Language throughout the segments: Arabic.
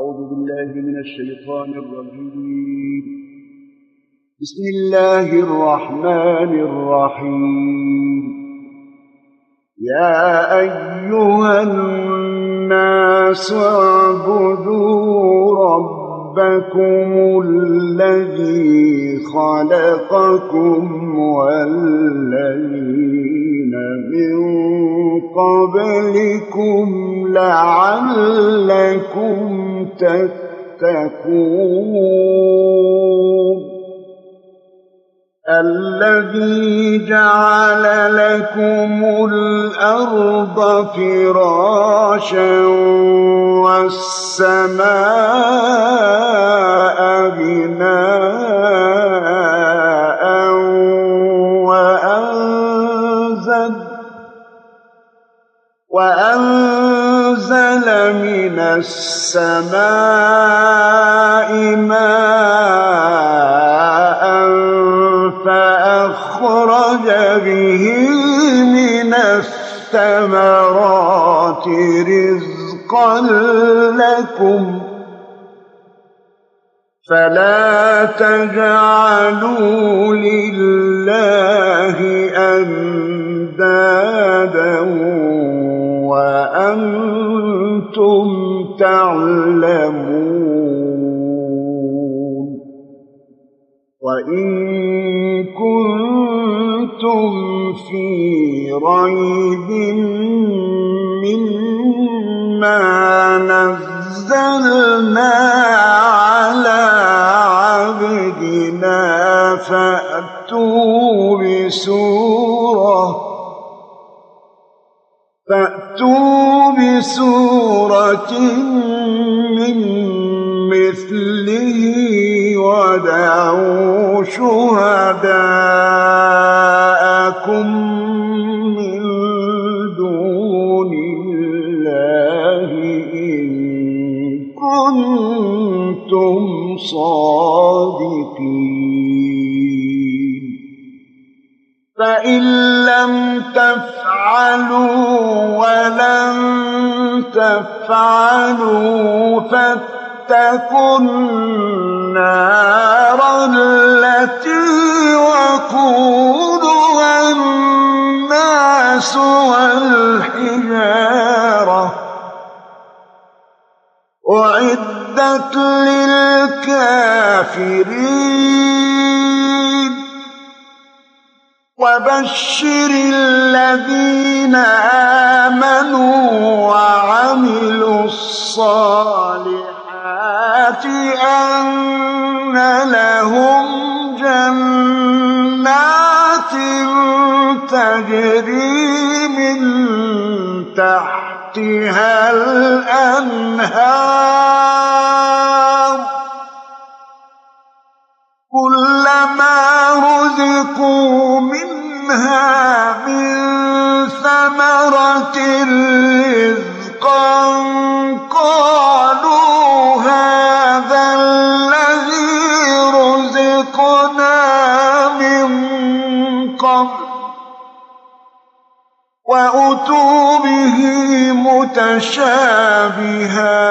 أعوذ بالله من الشيطان الرجيم. بسم الله الرحمن الرحيم. يا أيها الناس اعبدوا ربكم الذي خلقكم والذين من قبلكم لعلكم تتقون. الذي جعل لكم الأرض فراشا والسماء بناء وأنزل من السماء ماء فأخرج به من الثمرات رزقا لكم فلا تجعلوا لله أندادا وأنتم تعلمون. وإن كنتم في ريب مما نزلنا على عبدنا فأتوا بسورة من مثله ودعوا شهداءكم من دون الله إن كنتم صادقين. فإن لم تفعلوا ولن تفعلوا فاتقوا النار التي وقودها الناس والحجارة أعدت للكافرين. وبشر الذين آمنوا وعملوا الصالحات أن لهم جنات تجري من تحتها الأنهار كلما رزقوا منها من ثمرة رزقا قالوا هذا الذي رزقنا من قبل وأتوا به متشابها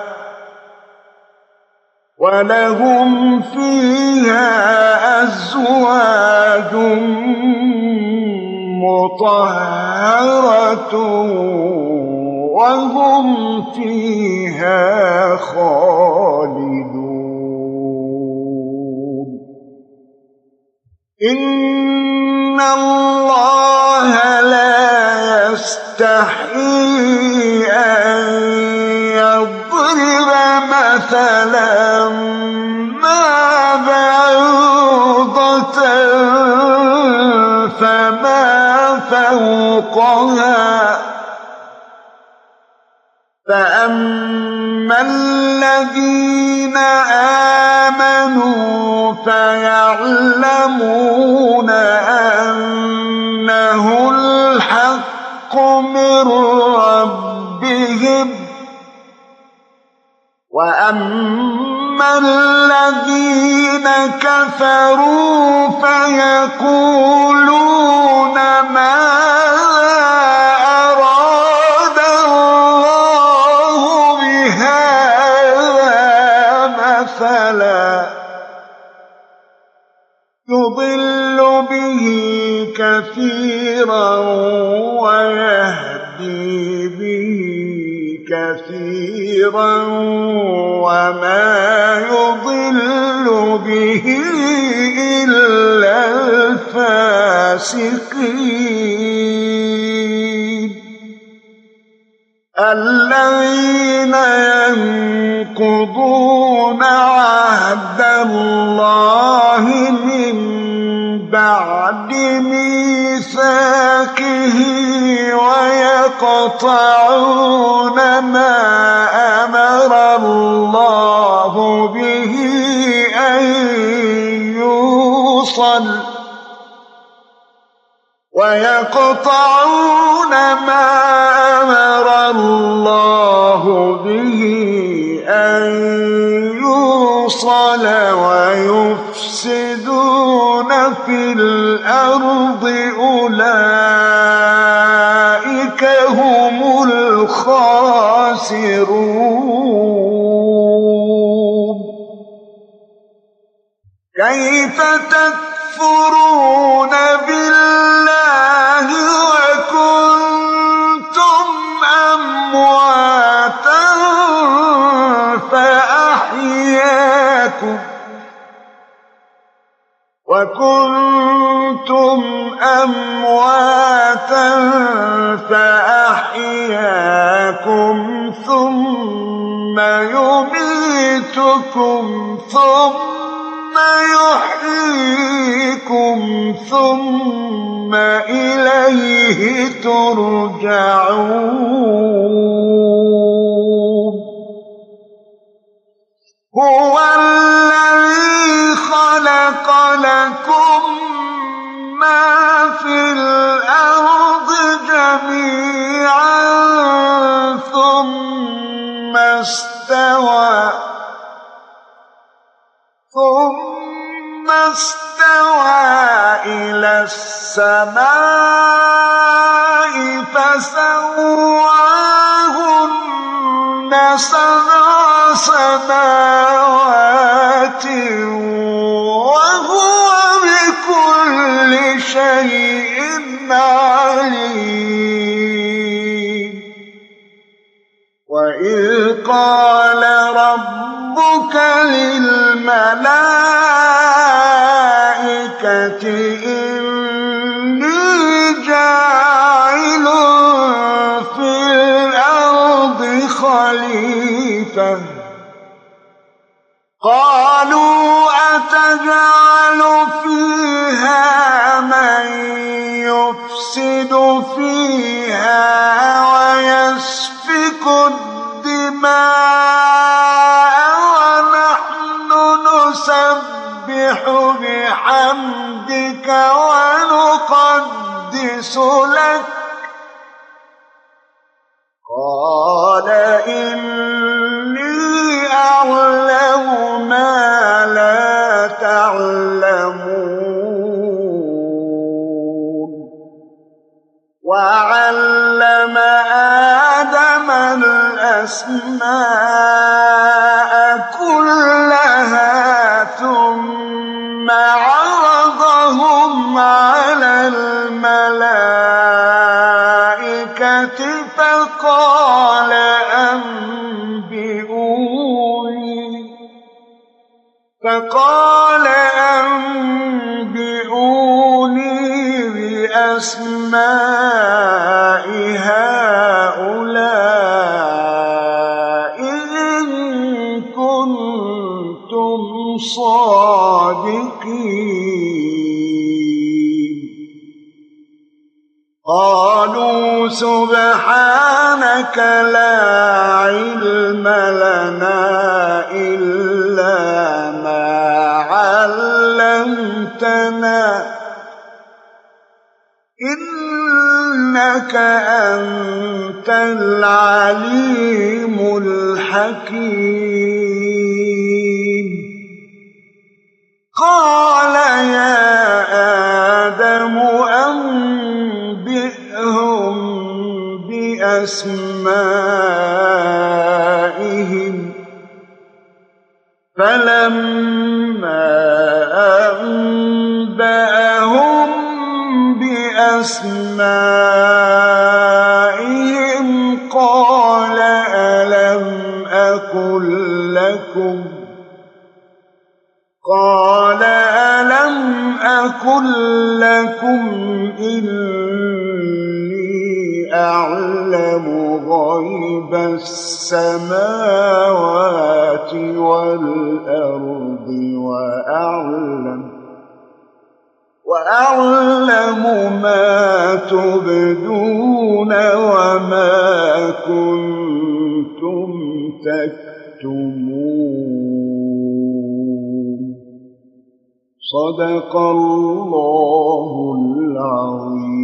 ولهم فيها أزواج مطهرة وهم فيها خالدون. إن الله لا يستحيي أن يضرب مثلا ما بعوضة فما فوقها فأما الذين آمنوا فيعلمون أنه الحق من ربهم وأما الذين كفروا فيقولون ماذا أراد الله بهذا مثلا يضل به كثيرا ويهدي به كثيرا وما يضل به إلا الفاسقين الذين ينقضون عهد الله من بعد ميثاقه ويقطعون ما أمر الله به أن يوصل ويقطعون ما أمر الله به أن يوصل ويفسدون في الأرض أولئك هم الخاسرون كيف تكفرون بالله وكنتم أمواتا فأحياكم ثم يميتكم ثم يحييكم ثم إليه ترجعون هو الذي خلق لكم ما في الأرض جميعا ثم استوى إلى السماء فسواهن سبع سماوات وهو بكل شيء عليم وإذ قال ربك للملائكة إني جاعل في الأرض خليفة قالوا أتجعل فيها من يفسد فيها ويسفك الدماء ونحن نسبح بحمدك ونقدس لك قال إني أعلم ما لا تعلمون وعلم آدم الأسماء كلها ثم عرضهم على الملائكة فقال أنبئوني بأسماء هؤلاء إن كنتم صادقين قالوا سبحانك لا علم لنا إلا ما علمتنا إنك أنت العليم الحكيم قال يا آدم أنبئهم بأسمائهم فلما أنبأهم بأسمائهم قال ألم أقل لكم إني أعلم غيب السماوات والأرض وأعلم ما تبدون وما كنتم تكتمون. صدق الله العظيم.